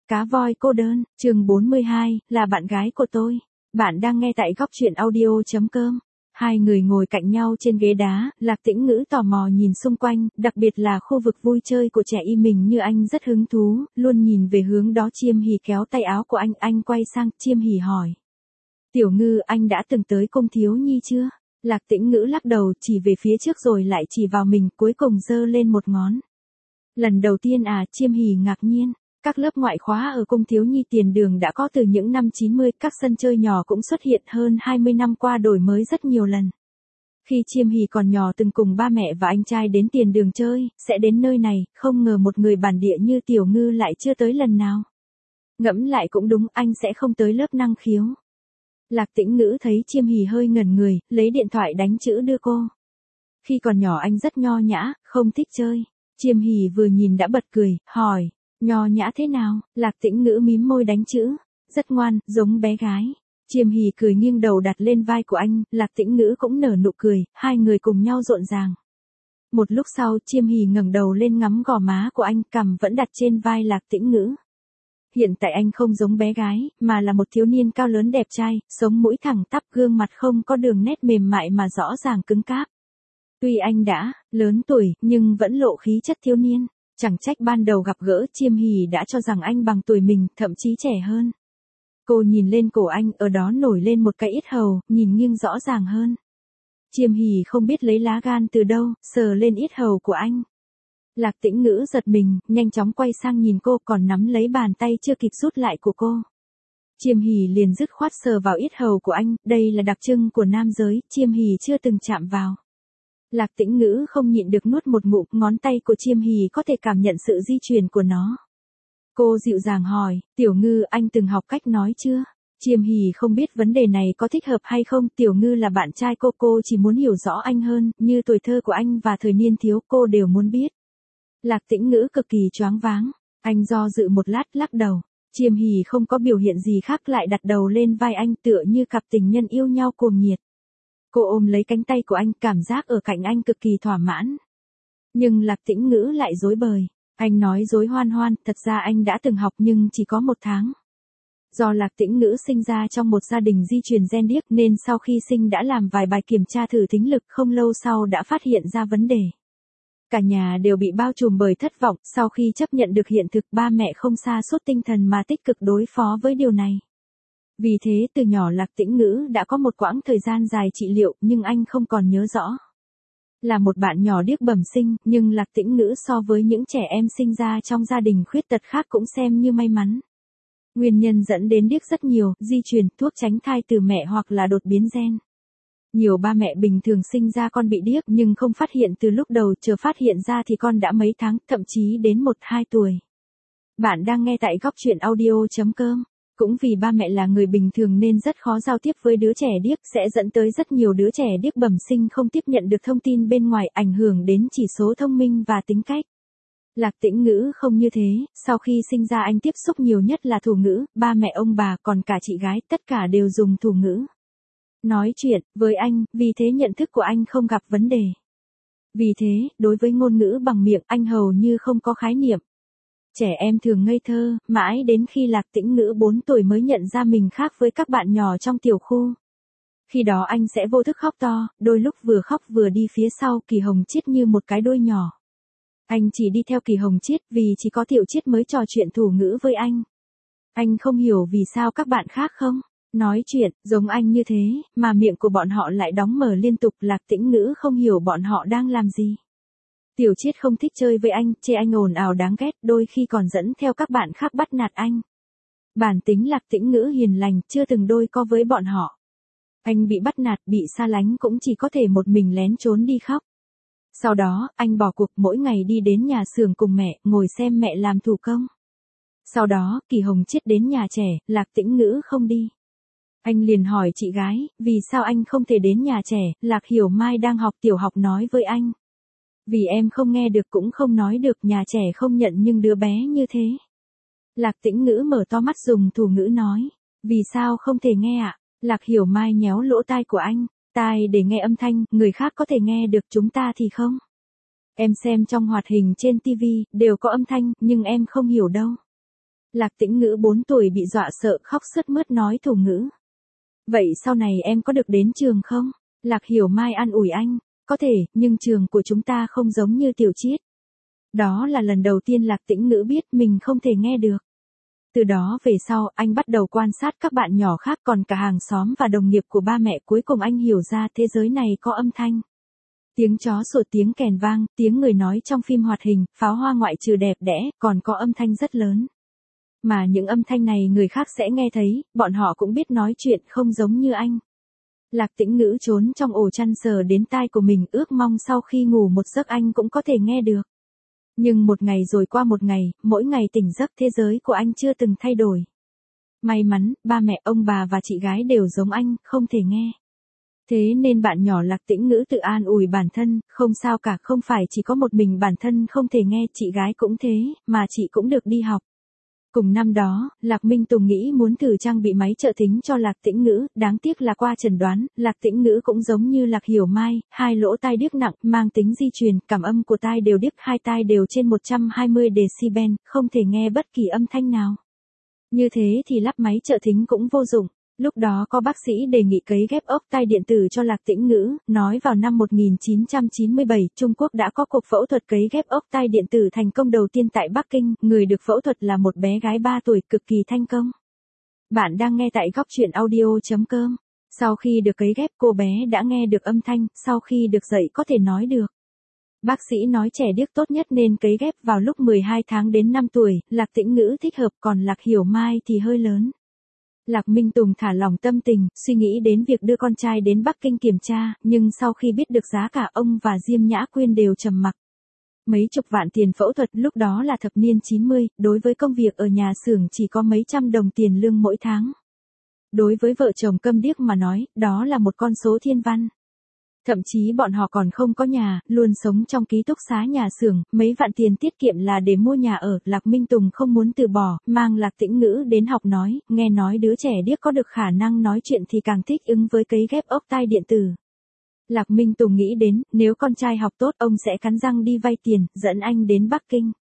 Cá voi cô đơn, chương 42, là bạn gái của tôi. Bạn đang nghe tại góc truyện audio.com. Hai người ngồi cạnh nhau trên ghế đá, Lạc Tĩnh Ngữ tò mò nhìn xung quanh, đặc biệt là khu vực vui chơi của trẻ y mình như anh rất hứng thú, luôn nhìn về hướng đó. Chiêm Hỉ kéo tay áo của anh quay sang, Chiêm Hỉ hỏi. Tiểu Ngư, anh đã từng tới cung thiếu nhi chưa? Lạc Tĩnh Ngữ lắc đầu, chỉ về phía trước rồi lại chỉ vào mình, cuối cùng giơ lên một ngón. Lần đầu tiên à? Chiêm Hỉ ngạc nhiên. Các lớp ngoại khóa ở cung thiếu nhi tiền đường đã có từ những năm 90, các sân chơi nhỏ cũng xuất hiện hơn 20 năm qua đổi mới rất nhiều lần. Khi Chiêm Hỉ còn nhỏ từng cùng ba mẹ và anh trai đến tiền đường chơi, sẽ đến nơi này, không ngờ một người bản địa như Tiểu Ngư lại chưa tới lần nào. Ngẫm lại cũng đúng, anh sẽ không tới lớp năng khiếu. Lạc Tĩnh Ngữ thấy Chiêm Hỉ hơi ngẩn người, lấy điện thoại đánh chữ đưa cô. Khi còn nhỏ anh rất nho nhã, không thích chơi. Chiêm Hỉ vừa nhìn đã bật cười, hỏi. Nho nhã thế nào? Lạc Tĩnh Ngữ mím môi đánh chữ. Rất ngoan, giống bé gái. Chiêm Hỉ cười nghiêng đầu đặt lên vai của anh, Lạc Tĩnh Ngữ cũng nở nụ cười, hai người cùng nhau rộn ràng. Một lúc sau, Chiêm Hỉ ngẩng đầu lên ngắm gò má của anh, cằm vẫn đặt trên vai Lạc Tĩnh Ngữ. Hiện tại anh không giống bé gái, mà là một thiếu niên cao lớn đẹp trai, sống mũi thẳng tắp, gương mặt không có đường nét mềm mại mà rõ ràng cứng cáp. Tuy anh đã lớn tuổi, nhưng vẫn lộ khí chất thiếu niên. Chẳng trách ban đầu gặp gỡ Chiêm Hỉ đã cho rằng anh bằng tuổi mình, thậm chí trẻ hơn. Cô nhìn lên cổ anh, ở đó nổi lên một cái yết hầu, nhìn nghiêng rõ ràng hơn. Chiêm Hỉ không biết lấy lá gan từ đâu, sờ lên yết hầu của anh. Lạc Tĩnh Ngữ giật mình, nhanh chóng quay sang nhìn cô, còn nắm lấy bàn tay chưa kịp rút lại của cô. Chiêm Hỉ liền dứt khoát sờ vào yết hầu của anh, đây là đặc trưng của nam giới, Chiêm Hỉ chưa từng chạm vào. Lạc Tĩnh Ngữ không nhịn được nuốt một ngụm, ngón tay của Chiêm Hỉ có thể cảm nhận sự di chuyển của nó. Cô dịu dàng hỏi, Tiểu Ngư, anh từng học cách nói chưa? Chiêm Hỉ không biết vấn đề này có thích hợp hay không, Tiểu Ngư là bạn trai cô chỉ muốn hiểu rõ anh hơn, như tuổi thơ của anh và thời niên thiếu cô đều muốn biết. Lạc Tĩnh Ngữ cực kỳ choáng váng, anh do dự một lát lắc đầu. Chiêm Hỉ không có biểu hiện gì khác, lại đặt đầu lên vai anh tựa như cặp tình nhân yêu nhau cuồng nhiệt. Cô ôm lấy cánh tay của anh, cảm giác ở cạnh anh cực kỳ thỏa mãn. Nhưng Lạc Tĩnh Ngữ lại dối bời. Anh nói dối hoan hoan, thật ra anh đã từng học nhưng chỉ có 1 tháng. Do Lạc Tĩnh Ngữ sinh ra trong một gia đình di truyền gen điếc nên sau khi sinh đã làm vài bài kiểm tra thử thính lực, không lâu sau đã phát hiện ra vấn đề. Cả nhà đều bị bao trùm bởi thất vọng, sau khi chấp nhận được hiện thực, ba mẹ không sa sút tinh thần mà tích cực đối phó với điều này. Vì thế từ nhỏ Lạc Tĩnh Ngữ đã có một quãng thời gian dài trị liệu, nhưng anh không còn nhớ rõ. Là một bạn nhỏ điếc bẩm sinh, nhưng Lạc Tĩnh Ngữ so với những trẻ em sinh ra trong gia đình khuyết tật khác cũng xem như may mắn. Nguyên nhân dẫn đến điếc rất nhiều, di truyền, thuốc tránh thai từ mẹ hoặc là đột biến gen. Nhiều ba mẹ bình thường sinh ra con bị điếc nhưng không phát hiện từ lúc đầu, chờ phát hiện ra thì con đã mấy tháng, thậm chí đến 1-2 tuổi. Bạn đang nghe tại góc truyện audio.com. Cũng vì ba mẹ là người bình thường nên rất khó giao tiếp với đứa trẻ điếc, sẽ dẫn tới rất nhiều đứa trẻ điếc bẩm sinh không tiếp nhận được thông tin bên ngoài, ảnh hưởng đến chỉ số thông minh và tính cách. Lạc Tĩnh Ngữ không như thế, sau khi sinh ra anh tiếp xúc nhiều nhất là thủ ngữ, ba mẹ ông bà còn cả chị gái, tất cả đều dùng thủ ngữ nói chuyện với anh, vì thế nhận thức của anh không gặp vấn đề. Vì thế, đối với ngôn ngữ bằng miệng, anh hầu như không có khái niệm. Trẻ em thường ngây thơ, mãi đến khi Lạc Tĩnh Ngữ 4 tuổi mới nhận ra mình khác với các bạn nhỏ trong tiểu khu. Khi đó anh sẽ vô thức khóc to, đôi lúc vừa khóc vừa đi phía sau Kỳ Hồng Chiết như một cái đuôi nhỏ. Anh chỉ đi theo Kỳ Hồng Chiết vì chỉ có Tiểu Chiết mới trò chuyện thủ ngữ với anh. Anh không hiểu vì sao các bạn khác không nói chuyện giống anh như thế, mà miệng của bọn họ lại đóng mở liên tục. Lạc Tĩnh Ngữ không hiểu bọn họ đang làm gì. Tiểu Chiết không thích chơi với anh, chê anh ồn ào đáng ghét, đôi khi còn dẫn theo các bạn khác bắt nạt anh. Bản tính Lạc Tĩnh Ngữ hiền lành, chưa từng đôi co với bọn họ. Anh bị bắt nạt, bị xa lánh cũng chỉ có thể một mình lén trốn đi khóc. Sau đó, anh bỏ cuộc, mỗi ngày đi đến nhà xưởng cùng mẹ, ngồi xem mẹ làm thủ công. Sau đó, Kỳ Hồng Chiết đến nhà trẻ, Lạc Tĩnh Ngữ không đi. Anh liền hỏi chị gái, vì sao anh không thể đến nhà trẻ, Lạc Hiểu Mai đang học tiểu học nói với anh. Vì em không nghe được cũng không nói được, nhà trẻ không nhận nhưng đứa bé như thế. Lạc Tĩnh Ngữ mở to mắt dùng thủ ngữ nói. Vì sao không thể nghe ạ? Lạc Hiểu Mai nhéo lỗ tai của anh. Tai để nghe âm thanh, người khác có thể nghe được, chúng ta thì không. Em xem trong hoạt hình trên TV, đều có âm thanh, nhưng em không hiểu đâu. Lạc Tĩnh Ngữ 4 tuổi bị dọa sợ khóc sướt mướt nói thủ ngữ. Vậy sau này em có được đến trường không? Lạc Hiểu Mai an ủi anh. Có thể, nhưng trường của chúng ta không giống như Tiểu Chiết. Đó là lần đầu tiên Lạc Tĩnh Ngữ biết mình không thể nghe được. Từ đó về sau, anh bắt đầu quan sát các bạn nhỏ khác còn cả hàng xóm và đồng nghiệp của ba mẹ, cuối cùng anh hiểu ra thế giới này có âm thanh. Tiếng chó sủa, tiếng kèn vang, tiếng người nói trong phim hoạt hình, pháo hoa ngoại trừ đẹp đẽ, còn có âm thanh rất lớn. Mà những âm thanh này người khác sẽ nghe thấy, bọn họ cũng biết nói chuyện không giống như anh. Lạc Tĩnh Ngữ trốn trong ổ chăn sờ đến tai của mình, ước mong sau khi ngủ một giấc anh cũng có thể nghe được. Nhưng một ngày rồi qua một ngày, mỗi ngày tỉnh giấc thế giới của anh chưa từng thay đổi. May mắn, ba mẹ, ông bà và chị gái đều giống anh, không thể nghe. Thế nên bạn nhỏ Lạc Tĩnh Ngữ tự an ủi bản thân, không sao cả, không phải chỉ có một mình bản thân không thể nghe, chị gái cũng thế, mà chị cũng được đi học. Cùng năm đó, Lạc Minh Tùng nghĩ muốn thử trang bị máy trợ thính cho Lạc Tĩnh Ngữ, đáng tiếc là qua chẩn đoán, Lạc Tĩnh Ngữ cũng giống như Lạc Hiểu Mai, hai lỗ tai điếc nặng, mang tính di truyền, cảm âm của tai đều điếc, hai tai đều trên 120 decibel, không thể nghe bất kỳ âm thanh nào. Như thế thì lắp máy trợ thính cũng vô dụng. Lúc đó có bác sĩ đề nghị cấy ghép ốc tai điện tử cho Lạc Tĩnh Ngữ, nói vào năm 1997, Trung Quốc đã có cuộc phẫu thuật cấy ghép ốc tai điện tử thành công đầu tiên tại Bắc Kinh, người được phẫu thuật là một bé gái 3 tuổi, cực kỳ thành công. Bạn đang nghe tại góc truyện audio.com. Sau khi được cấy ghép, cô bé đã nghe được âm thanh, sau khi được dạy có thể nói được. Bác sĩ nói trẻ điếc tốt nhất nên cấy ghép vào lúc 12 tháng đến 5 tuổi, Lạc Tĩnh Ngữ thích hợp, còn Lạc Hiểu Mai thì hơi lớn. Lạc Minh Tùng thả lỏng tâm tình, suy nghĩ đến việc đưa con trai đến Bắc Kinh kiểm tra, nhưng sau khi biết được giá cả, ông và Diêm Nhã Quyên đều trầm mặc. Mấy chục vạn tiền phẫu thuật, lúc đó là thập niên 90, đối với công việc ở nhà xưởng chỉ có mấy trăm đồng tiền lương mỗi tháng. Đối với vợ chồng câm điếc mà nói, đó là một con số thiên văn. Thậm chí bọn họ còn không có nhà, luôn sống trong ký túc xá nhà xưởng, mấy vạn tiền tiết kiệm là để mua nhà ở. Lạc Minh Tùng không muốn từ bỏ, mang Lạc Tĩnh Ngữ đến học nói, nghe nói đứa trẻ điếc có được khả năng nói chuyện thì càng thích ứng với cấy ghép ốc tai điện tử. Lạc Minh Tùng nghĩ đến, nếu con trai học tốt, ông sẽ cắn răng đi vay tiền, dẫn anh đến Bắc Kinh.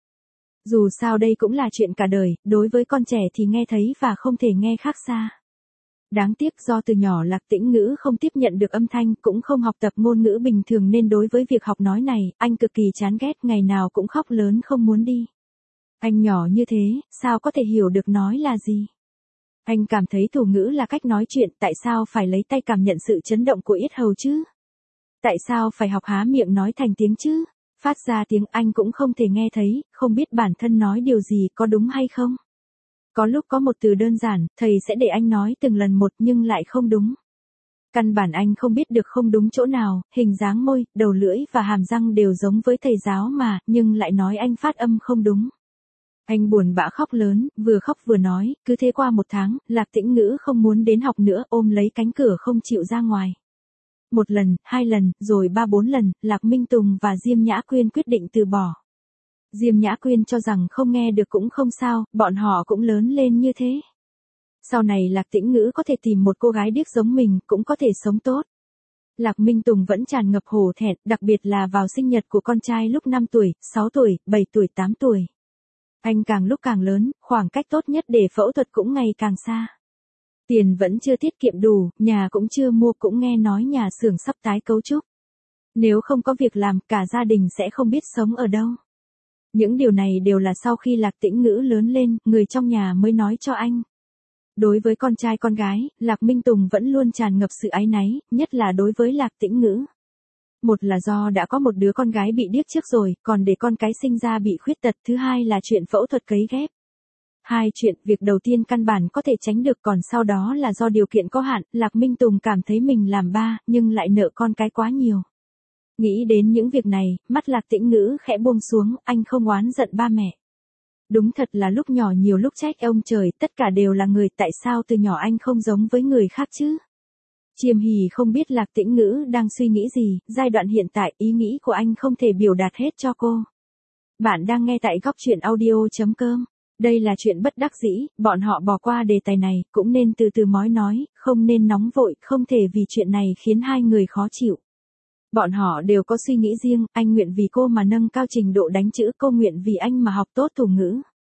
Dù sao đây cũng là chuyện cả đời, đối với con trẻ thì nghe thấy và không thể nghe khác xa. Đáng tiếc do từ nhỏ Lạc Tĩnh Ngữ không tiếp nhận được âm thanh, cũng không học tập ngôn ngữ bình thường nên đối với việc học nói này, anh cực kỳ chán ghét, ngày nào cũng khóc lớn không muốn đi. Anh nhỏ như thế, sao có thể hiểu được nói là gì? Anh cảm thấy thủ ngữ là cách nói chuyện, tại sao phải lấy tay cảm nhận sự chấn động của yết hầu chứ? Tại sao phải học há miệng nói thành tiếng chứ? Phát ra tiếng anh cũng không thể nghe thấy, không biết bản thân nói điều gì có đúng hay không? Có lúc có một từ đơn giản, thầy sẽ để anh nói từng lần một nhưng lại không đúng. Căn bản anh không biết được không đúng chỗ nào, hình dáng môi, đầu lưỡi và hàm răng đều giống với thầy giáo mà, nhưng lại nói anh phát âm không đúng. Anh buồn bã khóc lớn, vừa khóc vừa nói, cứ thế qua một tháng, Lạc Tĩnh Ngữ không muốn đến học nữa, ôm lấy cánh cửa không chịu ra ngoài. Một lần, hai lần, rồi ba bốn lần, Lạc Minh Tùng và Diêm Nhã Quyên quyết định từ bỏ. Diêm Nhã Quyên cho rằng không nghe được cũng không sao, bọn họ cũng lớn lên như thế. Sau này Lạc Tĩnh Ngữ có thể tìm một cô gái điếc giống mình, cũng có thể sống tốt. Lạc Minh Tùng vẫn tràn ngập hổ thẹn, đặc biệt là vào sinh nhật của con trai lúc 5 tuổi, 6 tuổi, 7 tuổi, 8 tuổi. Anh càng lúc càng lớn, khoảng cách tốt nhất để phẫu thuật cũng ngày càng xa. Tiền vẫn chưa tiết kiệm đủ, nhà cũng chưa mua, cũng nghe nói nhà xưởng sắp tái cấu trúc. Nếu không có việc làm, cả gia đình sẽ không biết sống ở đâu. Những điều này đều là sau khi Lạc Tĩnh Ngữ lớn lên, người trong nhà mới nói cho anh. Đối với con trai con gái, Lạc Minh Tùng vẫn luôn tràn ngập sự áy náy, nhất là đối với Lạc Tĩnh Ngữ. Một là do đã có một đứa con gái bị điếc trước rồi, còn để con cái sinh ra bị khuyết tật, thứ hai là chuyện phẫu thuật cấy ghép. Hai chuyện, việc đầu tiên căn bản có thể tránh được, còn sau đó là do điều kiện có hạn, Lạc Minh Tùng cảm thấy mình làm ba, nhưng lại nợ con cái quá nhiều. Nghĩ đến những việc này, mắt Lạc Tĩnh Ngữ khẽ buông xuống, anh không oán giận ba mẹ. Đúng thật là lúc nhỏ nhiều lúc trách ông trời, tất cả đều là người, tại sao từ nhỏ anh không giống với người khác chứ? Chiêm Hỉ không biết Lạc Tĩnh Ngữ đang suy nghĩ gì, giai đoạn hiện tại ý nghĩ của anh không thể biểu đạt hết cho cô. Bạn đang nghe tại góc truyện audio.com. Đây là chuyện bất đắc dĩ, bọn họ bỏ qua đề tài này, cũng nên từ từ nói, không nên nóng vội, không thể vì chuyện này khiến hai người khó chịu. Bọn họ đều có suy nghĩ riêng, anh nguyện vì cô mà nâng cao trình độ đánh chữ, cô nguyện vì anh mà học tốt thủ ngữ.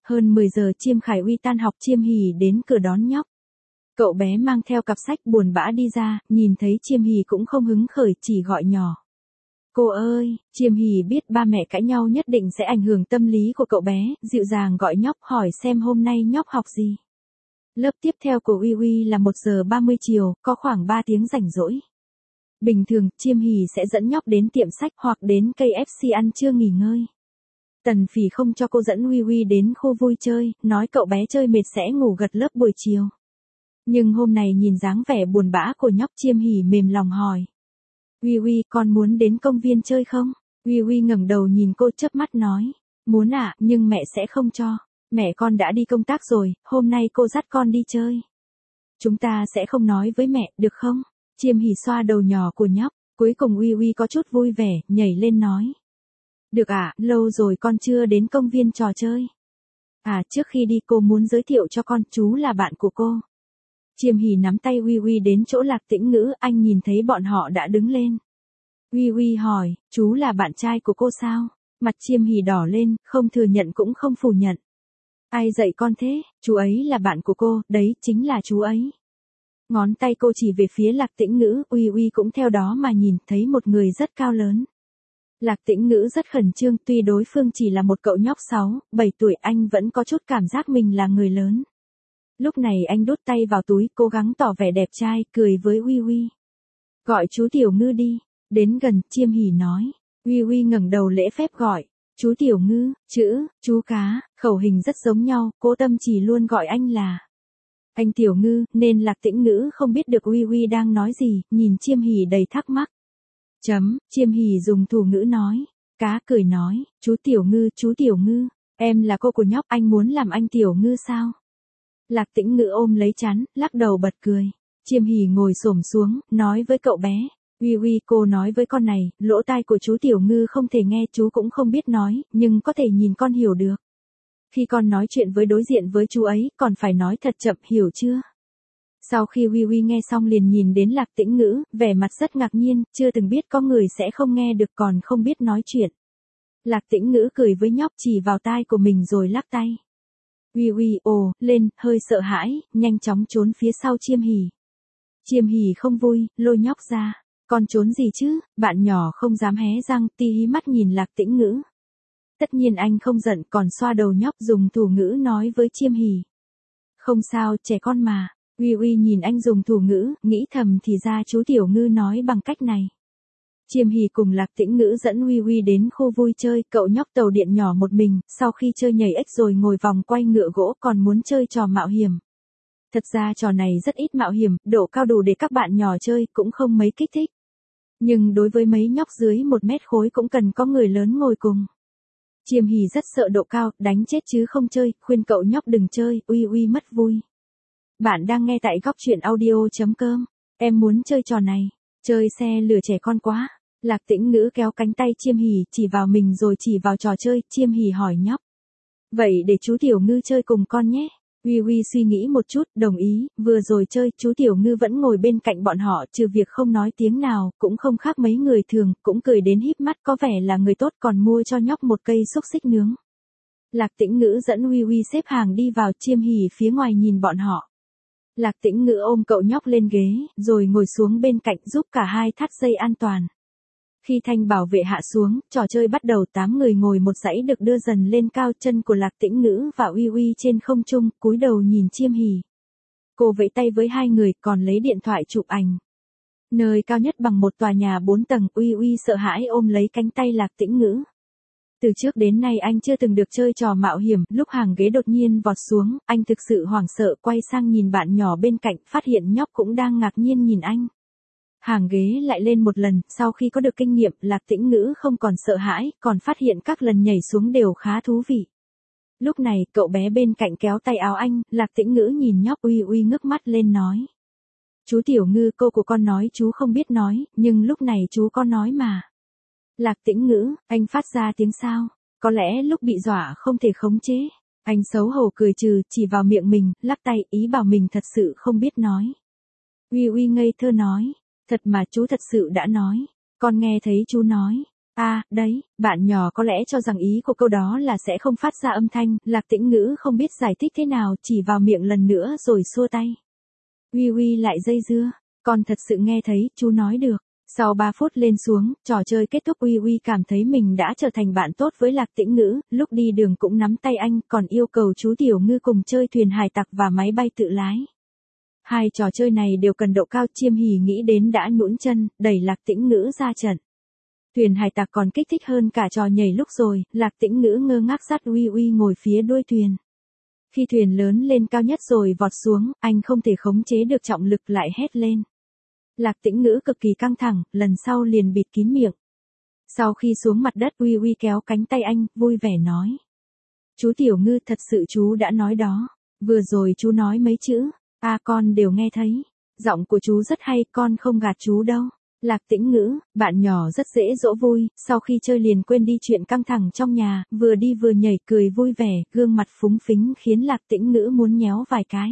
Hơn 10 giờ Chiêm Khải Uy tan học, Chiêm Hỉ đến cửa đón nhóc. Cậu bé mang theo cặp sách buồn bã đi ra, nhìn thấy Chiêm Hỉ cũng không hứng khởi, chỉ gọi nhỏ. Cô ơi, Chiêm Hỉ biết ba mẹ cãi nhau nhất định sẽ ảnh hưởng tâm lý của cậu bé, dịu dàng gọi nhóc, hỏi xem hôm nay nhóc học gì. Lớp tiếp theo của Uy Uy là 1 giờ 30 chiều, có khoảng 3 tiếng rảnh rỗi. Bình thường, Chiêm Hỉ sẽ dẫn nhóc đến tiệm sách hoặc đến KFC ăn trưa nghỉ ngơi. Tần Phỉ không cho cô dẫn Uy Uy đến khu vui chơi, nói cậu bé chơi mệt sẽ ngủ gật lớp buổi chiều. Nhưng hôm nay nhìn dáng vẻ buồn bã của nhóc, Chiêm Hỉ mềm lòng hỏi. Uy Uy, con muốn đến công viên chơi không? Uy Uy ngẩng đầu nhìn cô chớp mắt nói. Muốn ạ, nhưng mẹ sẽ không cho. Mẹ con đã đi công tác rồi, hôm nay cô dắt con đi chơi. Chúng ta sẽ không nói với mẹ, được không? Chiêm Hỉ xoa đầu nhỏ của nhóc, cuối cùng Uy Uy có chút vui vẻ, nhảy lên nói. Được ạ, lâu rồi con chưa đến công viên trò chơi. Trước khi đi cô muốn giới thiệu cho con, chú là bạn của cô. Chiêm Hỉ nắm tay Uy Uy đến chỗ Lạc Tĩnh Ngữ, anh nhìn thấy bọn họ đã đứng lên. Uy Uy hỏi, chú là bạn trai của cô sao? Mặt Chiêm Hỉ đỏ lên, không thừa nhận cũng không phủ nhận. Ai dạy con thế? Chú ấy là bạn của cô, đấy, chính là chú ấy. Ngón tay cô chỉ về phía Lạc Tĩnh Ngữ, Uy Uy cũng theo đó mà nhìn thấy một người rất cao lớn. Lạc Tĩnh Ngữ rất khẩn trương, tuy đối phương chỉ là một cậu nhóc 6, 7 tuổi, anh vẫn có chút cảm giác mình là người lớn. Lúc này anh đút tay vào túi, cố gắng tỏ vẻ đẹp trai, cười với Uy Uy. Gọi chú Tiểu Ngư đi. Đến gần, Chiêm Hỉ nói. Uy Uy ngẩng đầu lễ phép gọi. Chú Tiểu Ngư, chú cá, khẩu hình rất giống nhau, Cố Tâm chỉ luôn gọi anh là anh Tiểu Ngư, nên Lạc Tĩnh Ngữ không biết được Uy Uy đang nói gì, nhìn Chiêm Hỉ đầy thắc mắc. Chiêm Hỉ dùng thủ ngữ nói. Cá cười nói, chú Tiểu Ngư, em là cô của nhóc, anh muốn làm anh Tiểu Ngư sao? Lạc Tĩnh Ngữ ôm lấy trán, lắc đầu bật cười. Chiêm Hỉ ngồi xổm xuống, nói với cậu bé. Uy Uy, cô nói với con này, lỗ tai của chú Tiểu Ngư không thể nghe, chú cũng không biết nói, nhưng có thể nhìn con hiểu được. Khi con nói chuyện với đối diện với chú ấy, còn phải nói thật chậm, hiểu chưa? Sau khi Uy Uy nghe xong liền nhìn đến Lạc Tĩnh Ngữ, vẻ mặt rất ngạc nhiên, chưa từng biết có người sẽ không nghe được còn không biết nói chuyện. Lạc Tĩnh Ngữ cười với nhóc, chỉ vào tai của mình rồi lắc tay. Uy Uy ồ lên, hơi sợ hãi, nhanh chóng trốn phía sau Chiêm Hỉ. Chiêm Hỉ không vui, lôi nhóc ra. Con trốn gì chứ? Bạn nhỏ không dám hé răng, tí hí mắt nhìn Lạc Tĩnh Ngữ. Tất nhiên anh không giận, còn xoa đầu nhóc, dùng thủ ngữ nói với Chiêm Hỉ. Không sao, trẻ con mà. Uy Uy nhìn anh dùng thủ ngữ, nghĩ thầm thì ra chú Tiểu Ngư nói bằng cách này. Chiêm Hỉ cùng Lạc Tĩnh Ngữ dẫn Uy Uy đến khu vui chơi, cậu nhóc tàu điện nhỏ một mình, sau khi chơi nhảy ếch rồi ngồi vòng quay ngựa gỗ còn muốn chơi trò mạo hiểm. Thật ra trò này rất ít mạo hiểm, độ cao đủ để các bạn nhỏ chơi, cũng không mấy kích thích. Nhưng đối với mấy nhóc dưới 1 mét khối cũng cần có người lớn ngồi cùng. Chiêm Hỉ rất sợ độ cao, đánh chết chứ không chơi, khuyên cậu nhóc đừng chơi, Uy Uy mất vui. Bạn đang nghe tại góc truyện audio.com. Em muốn chơi trò này. Chơi xe lửa trẻ con quá. Lạc Tĩnh Ngữ kéo cánh tay Chiêm Hỉ, chỉ vào mình rồi chỉ vào trò chơi, Chiêm Hỉ hỏi nhóc. Vậy để chú Tiểu Ngư chơi cùng con nhé. Uy Uy suy nghĩ một chút, đồng ý, vừa rồi chơi, chú Tiểu Ngư vẫn ngồi bên cạnh bọn họ, trừ việc không nói tiếng nào, cũng không khác mấy người thường, cũng cười đến híp mắt, có vẻ là người tốt, còn mua cho nhóc một cây xúc xích nướng. Lạc Tĩnh Ngữ dẫn Uy Uy xếp hàng đi vào, Chiêm Hỉ phía ngoài nhìn bọn họ. Lạc Tĩnh Ngữ ôm cậu nhóc lên ghế, rồi ngồi xuống bên cạnh giúp cả hai thắt dây an toàn. Khi thanh bảo vệ hạ xuống, trò chơi bắt đầu, 8 người ngồi một dãy được đưa dần lên cao, chân của Lạc Tĩnh Ngữ và Uy Uy trên không trung, cúi đầu nhìn Chiêm Hỉ. Cô vẫy tay với hai người, còn lấy điện thoại chụp ảnh. Nơi cao nhất bằng một tòa nhà 4 tầng, Uy Uy sợ hãi ôm lấy cánh tay Lạc Tĩnh Ngữ. Từ trước đến nay anh chưa từng được chơi trò mạo hiểm, lúc hàng ghế đột nhiên vọt xuống, anh thực sự hoảng sợ, quay sang nhìn bạn nhỏ bên cạnh, phát hiện nhóc cũng đang ngạc nhiên nhìn anh. Hàng ghế lại lên một lần, sau khi có được kinh nghiệm, Lạc Tĩnh Ngữ không còn sợ hãi, còn phát hiện các lần nhảy xuống đều khá thú vị. Lúc này, cậu bé bên cạnh kéo tay áo anh, Lạc Tĩnh Ngữ nhìn nhóc, Uy Uy ngước mắt lên nói. Chú Tiểu Ngư, cô của con nói chú không biết nói, nhưng lúc này chú có nói mà. Lạc Tĩnh Ngữ, anh phát ra tiếng sao? Có lẽ lúc bị dọa không thể khống chế. Anh xấu hổ cười trừ, chỉ vào miệng mình, lắc tay, ý bảo mình thật sự không biết nói. Uy Uy ngây thơ nói. Thật mà chú thật sự đã nói. Con nghe thấy chú nói. À, đấy, bạn nhỏ có lẽ cho rằng ý của câu đó là sẽ không phát ra âm thanh, Lạc Tĩnh Ngữ không biết giải thích thế nào, chỉ vào miệng lần nữa rồi xua tay. Uy Uy lại dây dưa, con thật sự nghe thấy, chú nói được. Sau 3 phút lên xuống, trò chơi kết thúc Uy Uy cảm thấy mình đã trở thành bạn tốt với Lạc Tĩnh Ngữ, lúc đi đường cũng nắm tay anh, còn yêu cầu chú Tiểu Ngư cùng chơi thuyền hải tặc và máy bay tự lái. Hai trò chơi này đều cần độ cao, Chiêm Hỉ nghĩ đến đã nhũn chân, đẩy Lạc Tĩnh Ngữ ra trận. Thuyền hải tặc còn kích thích hơn cả trò nhảy lúc rồi, Lạc Tĩnh Ngữ ngơ ngác dắt Uy Uy ngồi phía đuôi thuyền. Khi thuyền lớn lên cao nhất rồi vọt xuống, anh không thể khống chế được trọng lực lại hét lên. Lạc Tĩnh Ngữ cực kỳ căng thẳng, lần sau liền bịt kín miệng. Sau khi xuống mặt đất Uy Uy kéo cánh tay anh, vui vẻ nói. Chú Tiểu Ngư thật sự chú đã nói đó. Vừa rồi chú nói mấy chữ, con đều nghe thấy. Giọng của chú rất hay, con không gạt chú đâu. Lạc Tĩnh Ngữ, bạn nhỏ rất dễ dỗ vui, sau khi chơi liền quên đi chuyện căng thẳng trong nhà, vừa đi vừa nhảy cười vui vẻ, gương mặt phúng phính khiến Lạc Tĩnh Ngữ muốn nhéo vài cái.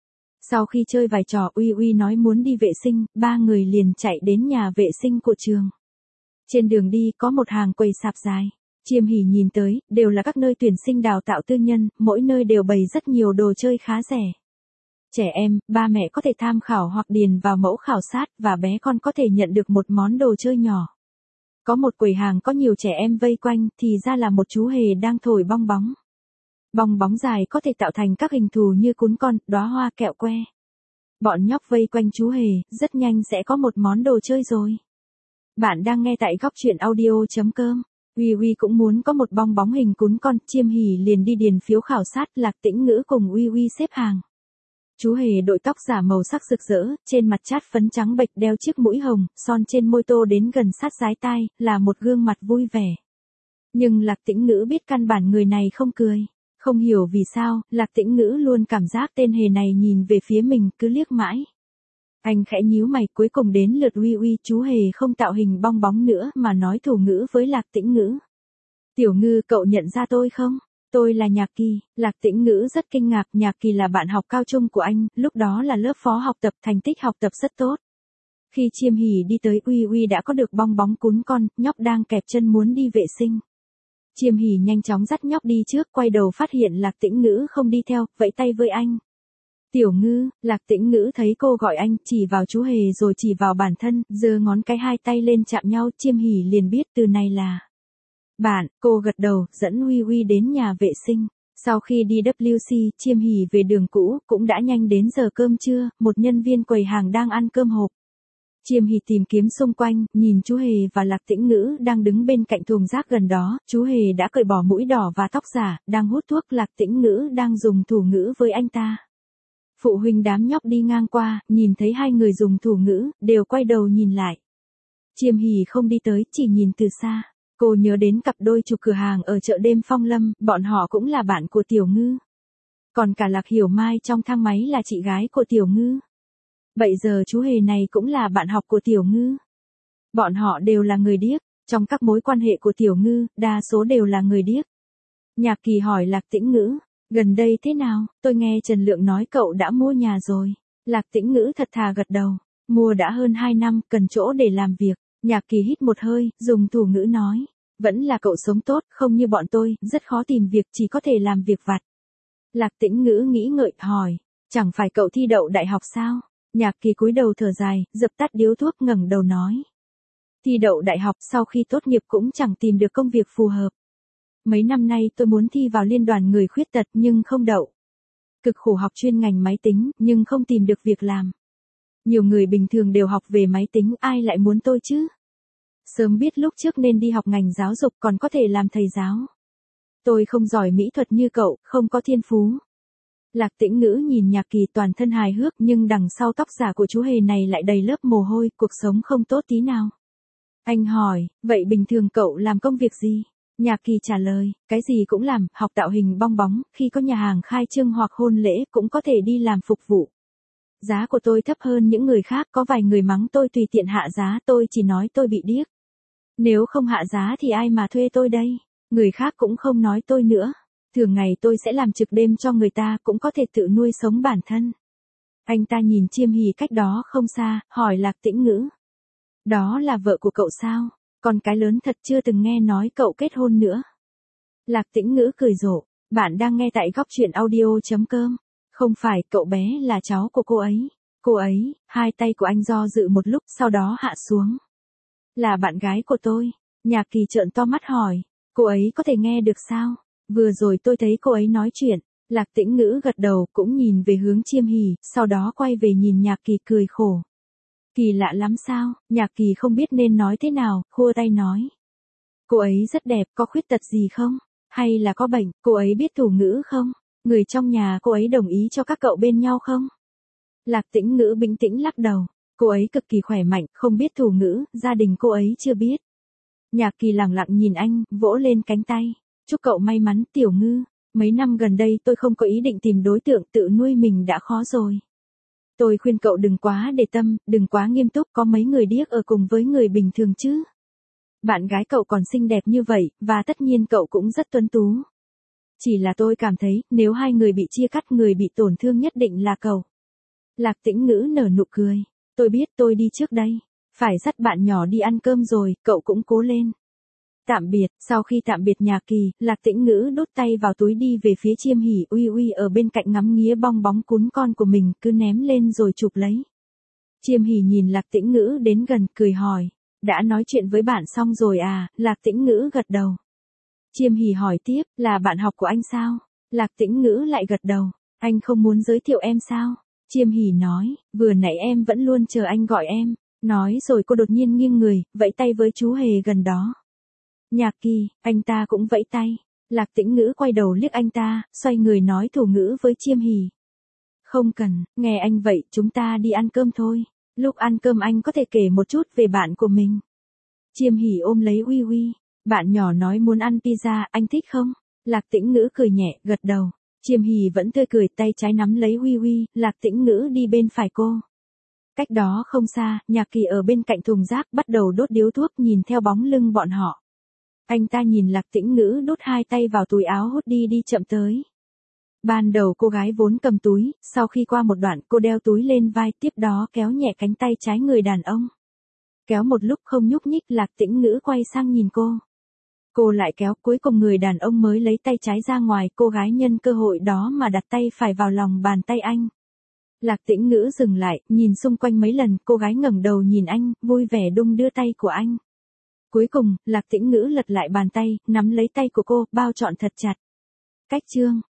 Sau khi chơi vài trò Uy Uy nói muốn đi vệ sinh, ba người liền chạy đến nhà vệ sinh của trường. Trên đường đi có một hàng quầy sạp dài. Chiêm Hỉ nhìn tới, đều là các nơi tuyển sinh đào tạo tư nhân, mỗi nơi đều bày rất nhiều đồ chơi khá rẻ. Trẻ em, ba mẹ có thể tham khảo hoặc điền vào mẫu khảo sát và bé con có thể nhận được một món đồ chơi nhỏ. Có một quầy hàng có nhiều trẻ em vây quanh thì ra là một chú hề đang thổi bong bóng. Bong bóng dài có thể tạo thành các hình thù như cún con, đóa hoa, kẹo que. Bọn nhóc vây quanh chú hề, rất nhanh sẽ có một món đồ chơi rồi. Bạn đang nghe tại góc truyện audio.com. Uy Uy cũng muốn có một bong bóng hình cún con, Chiêm Hỉ liền đi điền phiếu khảo sát, Lạc Tĩnh Ngữ cùng Uy Uy xếp hàng. Chú hề đội tóc giả màu sắc rực rỡ, trên mặt chát phấn trắng bệch, đeo chiếc mũi hồng, son trên môi tô đến gần sát dái tai, là một gương mặt vui vẻ. Nhưng Lạc Tĩnh Ngữ biết căn bản người này không cười. Không hiểu vì sao, Lạc Tĩnh Ngữ luôn cảm giác tên hề này nhìn về phía mình, cứ liếc mãi. Anh khẽ nhíu mày, cuối cùng đến lượt Uy Uy, chú hề không tạo hình bong bóng nữa mà nói thủ ngữ với Lạc Tĩnh Ngữ. Tiểu Ngư, cậu nhận ra tôi không? Tôi là Nhạc Kỳ. Lạc Tĩnh Ngữ rất kinh ngạc, Nhạc Kỳ là bạn học cao trung của anh, lúc đó là lớp phó học tập, thành tích học tập rất tốt. Khi Chiêm Hỉ đi tới Uy Uy đã có được bong bóng cún con, nhóc đang kẹp chân muốn đi vệ sinh. Chiêm Hỉ nhanh chóng dắt nhóc đi trước, quay đầu phát hiện Lạc Tĩnh Ngữ không đi theo, vẫy tay với anh. Tiểu Ngư, Lạc Tĩnh Ngữ thấy cô gọi anh, chỉ vào chú hề rồi chỉ vào bản thân, giơ ngón cái hai tay lên chạm nhau, Chiêm Hỉ liền biết từ này là bạn. Cô gật đầu, dẫn Uy Uy đến nhà vệ sinh. Sau khi đi WC, Chiêm Hỉ về đường cũ, cũng đã nhanh đến giờ cơm trưa, một nhân viên quầy hàng đang ăn cơm hộp. Chiêm Hỉ tìm kiếm xung quanh, nhìn chú hề và Lạc Tĩnh Ngữ đang đứng bên cạnh thùng rác gần đó, chú hề đã cởi bỏ mũi đỏ và tóc giả, đang hút thuốc, Lạc Tĩnh Ngữ đang dùng thủ ngữ với anh ta. Phụ huynh đám nhóc đi ngang qua, nhìn thấy hai người dùng thủ ngữ, đều quay đầu nhìn lại. Chiêm Hỉ không đi tới, chỉ nhìn từ xa. Cô nhớ đến cặp đôi chủ cửa hàng ở chợ đêm Phong Lâm, bọn họ cũng là bạn của Tiểu Ngư. Còn cả Lạc Hiểu Mai trong thang máy là chị gái của Tiểu Ngư. Bây giờ chú hề này cũng là bạn học của Tiểu Ngư. Bọn họ đều là người điếc, trong các mối quan hệ của Tiểu Ngư, đa số đều là người điếc. Nhạc Kỳ hỏi Lạc Tĩnh Ngữ, gần đây thế nào, tôi nghe Trần Lượng nói cậu đã mua nhà rồi. Lạc Tĩnh Ngữ thật thà gật đầu, mua đã hơn 2 năm, cần chỗ để làm việc. Nhạc Kỳ hít một hơi, dùng thủ ngữ nói, vẫn là cậu sống tốt, không như bọn tôi, rất khó tìm việc, chỉ có thể làm việc vặt. Lạc Tĩnh Ngữ nghĩ ngợi, hỏi, chẳng phải cậu thi đậu đại học sao? Nhạc Kỳ cúi đầu thở dài, dập tắt điếu thuốc, ngẩng đầu nói. Thi đậu đại học, sau khi tốt nghiệp cũng chẳng tìm được công việc phù hợp. Mấy năm nay tôi muốn thi vào liên đoàn người khuyết tật nhưng không đậu. Cực khổ học chuyên ngành máy tính, nhưng không tìm được việc làm. Nhiều người bình thường đều học về máy tính, ai lại muốn tôi chứ? Sớm biết lúc trước nên đi học ngành giáo dục, còn có thể làm thầy giáo. Tôi không giỏi mỹ thuật như cậu, không có thiên phú. Lạc Tĩnh Ngữ nhìn Nhạc Kỳ toàn thân hài hước, nhưng đằng sau tóc giả của chú hề này lại đầy lớp mồ hôi, cuộc sống không tốt tí nào. Anh hỏi, vậy bình thường cậu làm công việc gì? Nhạc Kỳ trả lời, cái gì cũng làm, học tạo hình bong bóng, khi có nhà hàng khai trương hoặc hôn lễ cũng có thể đi làm phục vụ. Giá của tôi thấp hơn những người khác, có vài người mắng tôi tùy tiện hạ giá, tôi chỉ nói tôi bị điếc. Nếu không hạ giá thì ai mà thuê tôi đây? Người khác cũng không nói tôi nữa. Thường ngày tôi sẽ làm trực đêm cho người ta, cũng có thể tự nuôi sống bản thân. Anh ta nhìn Chiêm Hỉ cách đó không xa, hỏi Lạc Tĩnh Ngữ. Đó là vợ của cậu sao? Con cái lớn thật chưa từng nghe nói cậu kết hôn nữa. Lạc Tĩnh Ngữ cười rộ, bạn đang nghe tại góc truyện audio.com. Không phải, cậu bé là cháu của cô ấy. Cô ấy, hai tay của anh do dự một lúc sau đó hạ xuống. Là bạn gái của tôi. Nhạc Kỳ trợn to mắt hỏi, cô ấy có thể nghe được sao? Vừa rồi tôi thấy cô ấy nói chuyện. Lạc Tĩnh Ngữ gật đầu cũng nhìn về hướng Chiêm Hỉ, sau đó quay về nhìn Nhạc Kỳ cười khổ. Kỳ lạ lắm sao? Nhạc Kỳ không biết nên nói thế nào, khua tay nói. Cô ấy rất đẹp, có khuyết tật gì không? Hay là có bệnh, cô ấy biết thủ ngữ không? Người trong nhà cô ấy đồng ý cho các cậu bên nhau không? Lạc Tĩnh Ngữ bình tĩnh lắc đầu. Cô ấy cực kỳ khỏe mạnh, không biết thủ ngữ, gia đình cô ấy chưa biết. Nhạc Kỳ lẳng lặng nhìn anh, vỗ lên cánh tay. Chúc cậu may mắn, Tiểu Ngư. Mấy năm gần đây tôi không có ý định tìm đối tượng, tự nuôi mình đã khó rồi. Tôi khuyên cậu đừng quá để tâm, đừng quá nghiêm túc, có mấy người điếc ở cùng với người bình thường chứ. Bạn gái cậu còn xinh đẹp như vậy, và tất nhiên cậu cũng rất tuấn tú. Chỉ là tôi cảm thấy, nếu hai người bị chia cắt, người bị tổn thương nhất định là cậu. Lạc Tĩnh Ngữ nở nụ cười. Tôi biết, tôi đi trước đây. Phải dắt bạn nhỏ đi ăn cơm rồi, cậu cũng cố lên. Tạm biệt, sau khi tạm biệt Nhạc Kỳ, Lạc Tĩnh Ngữ đút tay vào túi đi về phía Chiêm Hỉ. Uy Uy ở bên cạnh ngắm nghía bong bóng cún con của mình, cứ ném lên rồi chụp lấy. Chiêm Hỉ nhìn Lạc Tĩnh Ngữ đến gần, cười hỏi. Đã nói chuyện với bạn xong rồi à? Lạc Tĩnh Ngữ gật đầu. Chiêm Hỉ hỏi tiếp, là bạn học của anh sao? Lạc Tĩnh Ngữ lại gật đầu. Anh không muốn giới thiệu em sao? Chiêm Hỉ nói, vừa nãy em vẫn luôn chờ anh gọi em. Nói rồi cô đột nhiên nghiêng người, vẫy tay với chú Hề gần đó. Nhạc Kỳ, anh ta cũng vẫy tay. Lạc Tĩnh Ngữ quay đầu liếc anh ta, xoay người nói thủ ngữ với Chiêm Hỉ. Không cần, nghe anh vậy, chúng ta đi ăn cơm thôi. Lúc ăn cơm anh có thể kể một chút về bạn của mình. Chiêm Hỉ ôm lấy Uy Uy. Bạn nhỏ nói muốn ăn pizza, anh thích không? Lạc Tĩnh Ngữ cười nhẹ, gật đầu. Chiêm Hỉ vẫn tươi cười, tay trái nắm lấy Uy Uy, Lạc Tĩnh Ngữ đi bên phải cô. Cách đó không xa, Nhạc Kỳ ở bên cạnh thùng rác bắt đầu đốt điếu thuốc, nhìn theo bóng lưng bọn họ. Anh ta nhìn Lạc Tĩnh Ngữ đút hai tay vào túi áo hút đi chậm tới. Ban đầu cô gái vốn cầm túi, sau khi qua một đoạn cô đeo túi lên vai, tiếp đó kéo nhẹ cánh tay trái người đàn ông. Kéo một lúc không nhúc nhích, Lạc Tĩnh Ngữ quay sang nhìn cô. Cô lại kéo, cuối cùng người đàn ông mới lấy tay trái ra ngoài, cô gái nhân cơ hội đó mà đặt tay phải vào lòng bàn tay anh. Lạc Tĩnh Ngữ dừng lại, nhìn xung quanh mấy lần, cô gái ngẩng đầu nhìn anh, vui vẻ đung đưa tay của anh. Cuối cùng, Lạc Tĩnh Ngữ lật lại bàn tay, nắm lấy tay của cô, bao trọn thật chặt. Cách chương